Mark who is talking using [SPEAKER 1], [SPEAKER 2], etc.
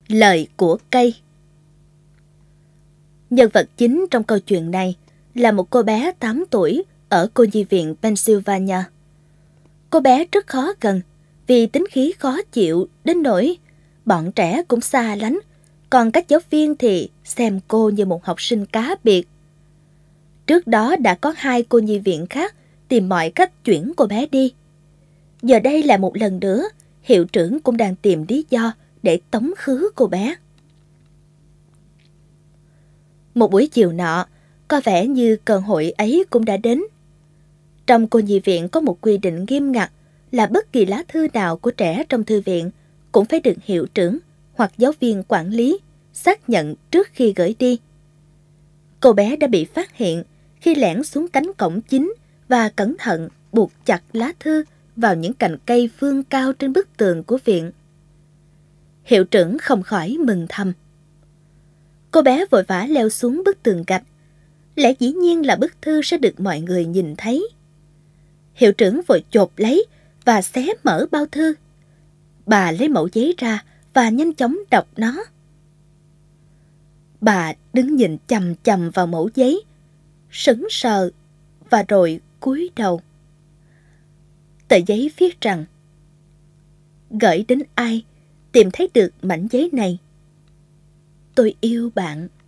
[SPEAKER 1] Lời của cây. Nhân vật chính trong câu chuyện này là một cô bé 8 tuổi ở cô nhi viện Pennsylvania. Cô bé rất khó gần vì tính khí khó chịu đến nỗi bọn trẻ cũng xa lánh, còn các giáo viên thì xem cô như một học sinh cá biệt. Trước đó đã có 2 cô nhi viện khác tìm mọi cách chuyển cô bé đi. Giờ đây là một lần nữa, hiệu trưởng cũng đang tìm lý do để tống khứ cô bé. Một buổi chiều nọ, có vẻ như cơ hội ấy cũng đã đến. Trong cô nhi viện có một quy định nghiêm ngặt là bất kỳ lá thư nào của trẻ trong thư viện cũng phải được hiệu trưởng hoặc giáo viên quản lý xác nhận trước khi gửi đi. Cô bé đã bị phát hiện khi lẻn xuống cánh cổng chính và cẩn thận buộc chặt lá thư vào những cành cây vươn cao trên bức tường của viện. Hiệu trưởng không khỏi mừng thầm. Cô bé vội vã leo xuống bức tường gạch. Lẽ dĩ nhiên là bức thư sẽ được mọi người nhìn thấy. Hiệu trưởng vội chộp lấy và xé mở bao thư. Bà lấy mẩu giấy ra và nhanh chóng đọc nó. Bà đứng nhìn chằm chằm vào mẩu giấy, sững sờ và rồi cúi đầu. Tờ giấy viết rằng: gửi đến ai tìm thấy được mảnh giấy này? Tôi yêu bạn.